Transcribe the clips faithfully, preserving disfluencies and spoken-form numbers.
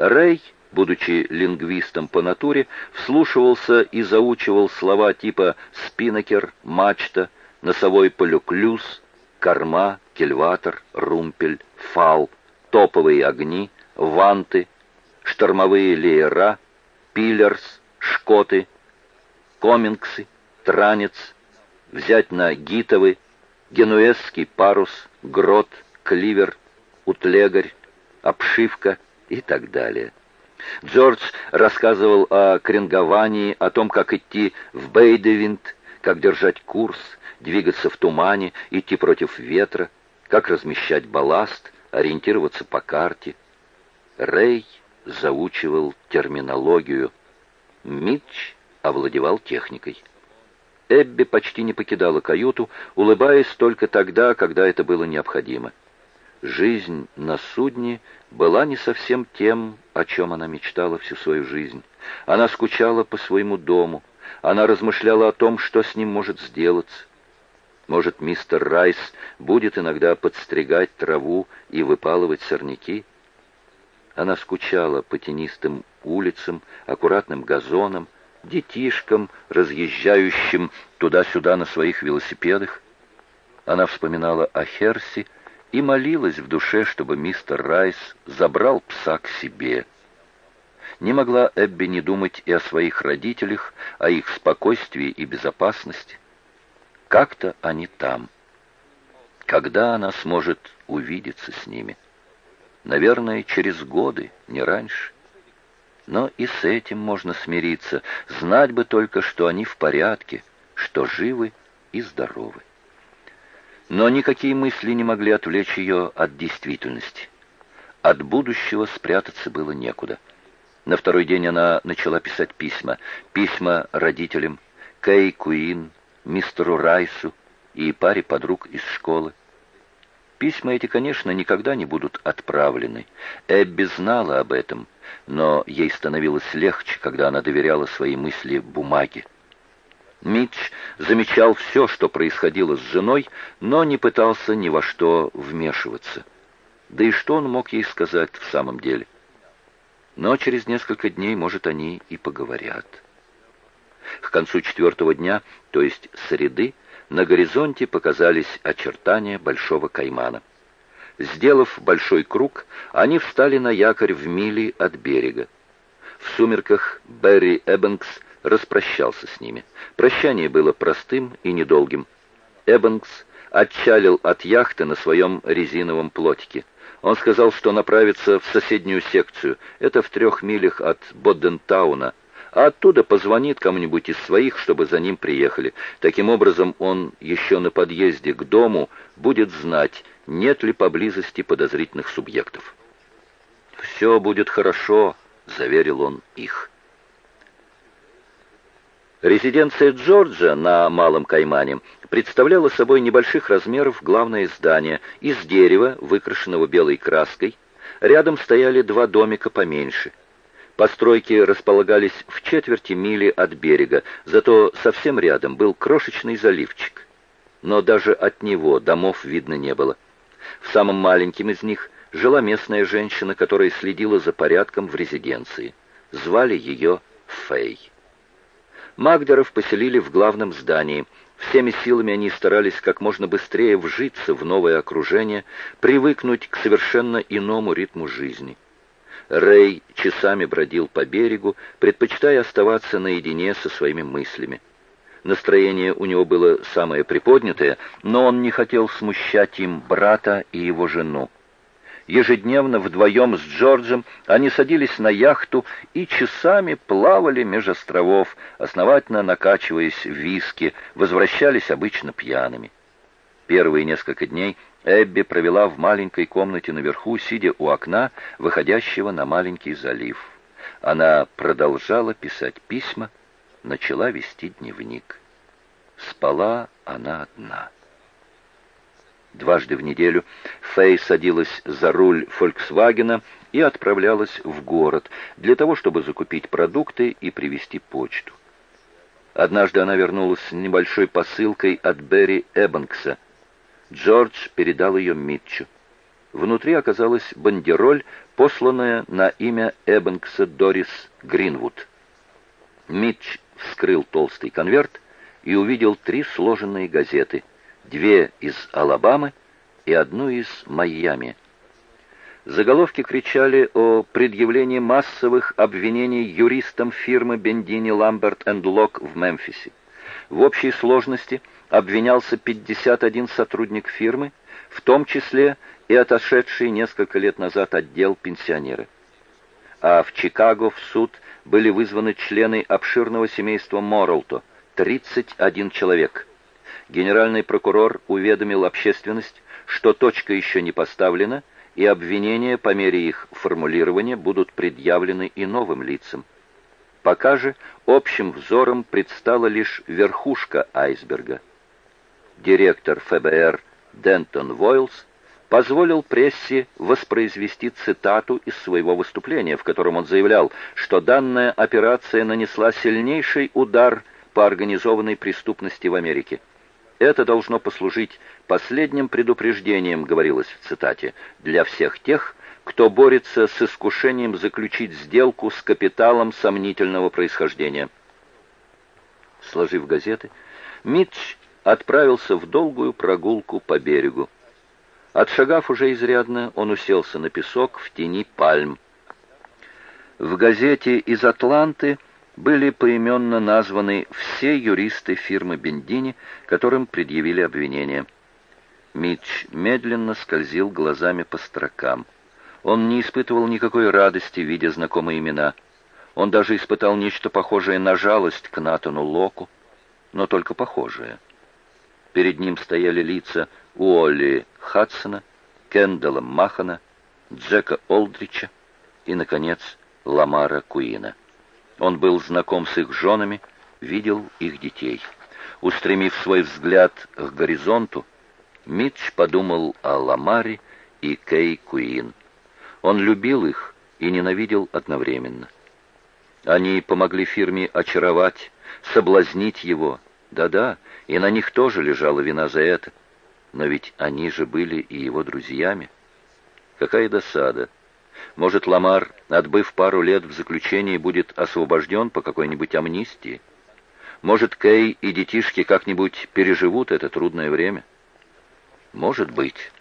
Рэй, будучи лингвистом по натуре, вслушивался и заучивал слова типа «спиннакер», «мачта», «носовой полюклюз», «корма», «кильватор», «румпель», «фал», «топовые огни», «ванты», «штормовые леера», «пиллерс», «шкоты», «комингсы», «транец», «взять на гитовы», «генуэзский парус», «грот», «кливер», «утлегарь», «обшивка» и так далее. Джордж рассказывал о кренговании, о том, как идти в бейдевинд, как держать курс, двигаться в тумане, идти против ветра, как размещать балласт, ориентироваться по карте. Рэй заучивал терминологию. Митч овладевал техникой. Эбби почти не покидала каюту, улыбаясь только тогда, когда это было необходимо. Жизнь на судне была не совсем тем, о чем она мечтала всю свою жизнь. Она скучала по своему дому. Она размышляла о том, что с ним может сделаться. Может, мистер Райс будет иногда подстригать траву и выпалывать сорняки? Она скучала по тенистым улицам, аккуратным газонам, детишкам, разъезжающим туда-сюда на своих велосипедах. Она вспоминала о Херси и молилась в душе, чтобы мистер Райс забрал пса к себе. Не могла Эбби не думать и о своих родителях, о их спокойствии и безопасности. Как-то они там. Когда она сможет увидеться с ними? Наверное, через годы, не раньше. Но и с этим можно смириться. Знать бы только, что они в порядке, что живы и здоровы. Но никакие мысли не могли отвлечь ее от действительности. От будущего спрятаться было некуда. На второй день она начала писать письма. Письма родителям, Кэй Куин, мистеру Райсу и паре подруг из школы. Письма эти, конечно, никогда не будут отправлены. Эбби знала об этом, но ей становилось легче, когда она доверяла свои мысли бумаге. Митч замечал все, что происходило с женой, но не пытался ни во что вмешиваться. Да и что он мог ей сказать в самом деле? Но через несколько дней, может, они и поговорят. К концу четвертого дня, то есть среды, на горизонте показались очертания Большого Каймана. Сделав большой круг, они встали на якорь в миле от берега. В сумерках Берри Эббингс распрощался с ними. Прощание было простым и недолгим. Эббингс отчалил от яхты на своем резиновом плотике. Он сказал, что направится в соседнюю секцию, это в трех милях от Боддентауна, а оттуда позвонит кому-нибудь из своих, чтобы за ним приехали. Таким образом, он еще на подъезде к дому будет знать, нет ли поблизости подозрительных субъектов. «Все будет хорошо», — заверил он их. Резиденция Джорджа на Малом Каймане представляла собой небольших размеров главное здание из дерева, выкрашенного белой краской. Рядом стояли два домика поменьше. Постройки располагались в четверти мили от берега, зато совсем рядом был крошечный заливчик. Но даже от него домов видно не было. В самом маленьком из них жила местная женщина, которая следила за порядком в резиденции. Звали ее Фэй. Магдеров поселили в главном здании. Всеми силами они старались как можно быстрее вжиться в новое окружение, привыкнуть к совершенно иному ритму жизни. Рэй часами бродил по берегу, предпочитая оставаться наедине со своими мыслями. Настроение у него было самое приподнятое, но он не хотел смущать им брата и его жену. Ежедневно вдвоем с Джорджем они садились на яхту и часами плавали меж островов, основательно накачиваясь в виски, возвращались обычно пьяными. Первые несколько дней Эбби провела в маленькой комнате наверху, сидя у окна, выходящего на маленький залив. Она продолжала писать письма, начала вести дневник. Спала она одна. Дважды в неделю Фэй садилась за руль «Фольксвагена» и отправлялась в город для того, чтобы закупить продукты и привезти почту. Однажды она вернулась с небольшой посылкой от Берри Эббингса. Джордж передал ее Митчу. Внутри оказалась бандероль, посланное на имя Эббингса Дорис Гринвуд. Митч вскрыл толстый конверт и увидел три сложенные газеты, две из Алабамы и одну из Майами. Заголовки кричали о предъявлении массовых обвинений юристам фирмы Бендини, Ламберт энд Лок в Мемфисе. В общей сложности обвинялся пятьдесят один сотрудник фирмы, в том числе и отошедший несколько лет назад отдел пенсионеры. А в Чикаго в суд были вызваны члены обширного семейства Моррелто, тридцать один человек. Генеральный прокурор уведомил общественность, что точка еще не поставлена, и обвинения по мере их формулирования будут предъявлены и новым лицам. Пока же общим взором предстала лишь верхушка айсберга. Директор ФБР Дентон Войлс позволил прессе воспроизвести цитату из своего выступления, в котором он заявлял, что данная операция нанесла сильнейший удар по организованной преступности в Америке. Это должно послужить последним предупреждением, говорилось в цитате, для всех тех, кто борется с искушением заключить сделку с капиталом сомнительного происхождения. Сложив газеты, Митч отправился в долгую прогулку по берегу. Отшагав уже изрядно, он уселся на песок в тени пальм. В газете из Атланты были поименно названы все юристы фирмы Бендини, которым предъявили обвинения. Митч медленно скользил глазами по строкам. Он не испытывал никакой радости, видя знакомые имена. Он даже испытал нечто похожее на жалость к Натану Локу, но только похожее. Перед ним стояли лица Уолли Хадсона, Кендалла Махана, Джека Олдрича и, наконец, Ламара Куина. Он был знаком с их женами, видел их детей. Устремив свой взгляд к горизонту, Митч подумал о Ламаре и Кей Куин. Он любил их и ненавидел одновременно. Они помогли фирме очаровать, соблазнить его. Да-да, и на них тоже лежала вина за это. Но ведь они же были и его друзьями. Какая досада! Может, Ламар, отбыв пару лет в заключении, будет освобожден по какой-нибудь амнистии? Может, Кей и детишки как-нибудь переживут это трудное время? Может быть.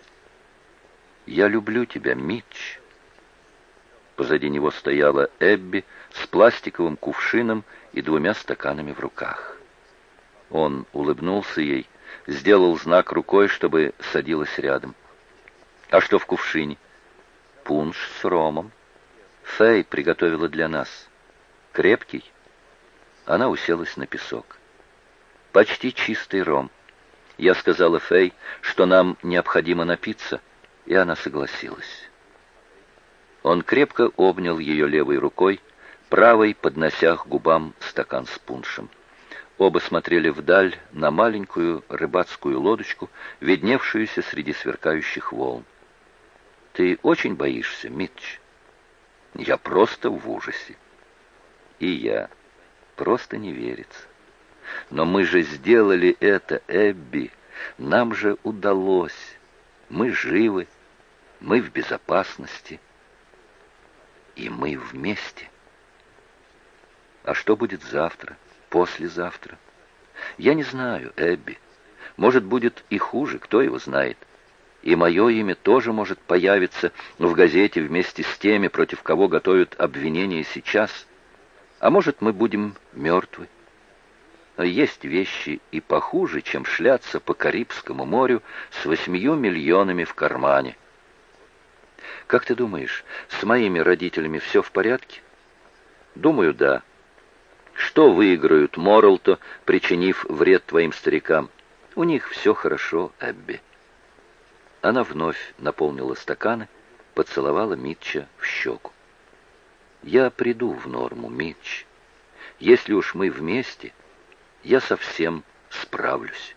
«Я люблю тебя, Митч». Позади него стояла Эбби с пластиковым кувшином и двумя стаканами в руках. Он улыбнулся ей, сделал знак рукой, чтобы садилась рядом. «А что в кувшине?» «Пунш с ромом. Фэй приготовила для нас. Крепкий?» Она уселась на песок. «Почти чистый ром. Я сказала Фэй, что нам необходимо напиться, и она согласилась». Он крепко обнял ее левой рукой, правой поднося к губам стакан с пуншем. Оба смотрели вдаль на маленькую рыбацкую лодочку, видневшуюся среди сверкающих волн. «Ты очень боишься, Митч?» «Я просто в ужасе». «И я. Просто не верится. Но мы же сделали это, Эбби. Нам же удалось. Мы живы. Мы в безопасности. И мы вместе. А что будет завтра, послезавтра? Я не знаю, Эбби. Может, будет и хуже, кто его знает. И мое имя тоже может появиться в газете вместе с теми, против кого готовят обвинения сейчас. А может, мы будем мертвы. Есть вещи и похуже, чем шляться по Карибскому морю с восьмью миллионами в кармане. Как ты думаешь, с моими родителями все в порядке? Думаю, да. Что выиграют Моррелто, причинив вред твоим старикам? У них все хорошо, Эбби. Она вновь наполнила стаканы, поцеловала Митча в щеку. Я приду в норму, Митч. Если уж мы вместе, я совсем справлюсь.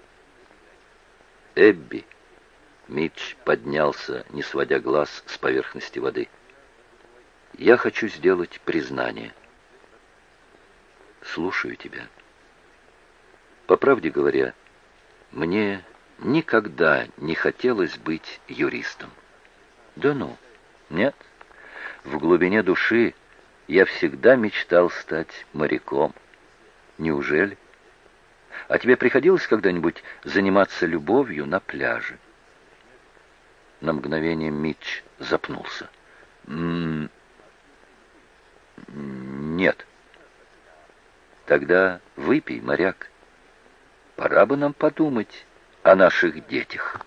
Эбби. Митч поднялся, не сводя глаз с поверхности воды. «Я хочу сделать признание». «Слушаю тебя». «По правде говоря, мне никогда не хотелось быть юристом». «Да ну, Нет, в глубине души я всегда мечтал стать моряком. Неужели? А тебе приходилось когда-нибудь заниматься любовью на пляже? На мгновение Митч запнулся. М-м- нет. Тогда выпей, моряк. Пора бы нам подумать о наших детях.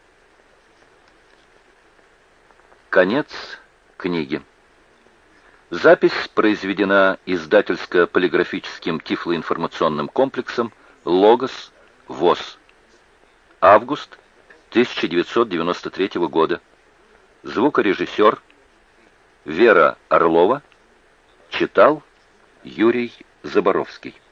Конец книги. Запись произведена издательско-полиграфическим тифлоинформационным комплексом «Логос», ВОЗ. Август тысяча девятьсот девяносто третьего года. Звукорежиссер Вера Орлова. Читал Юрий Заборовский.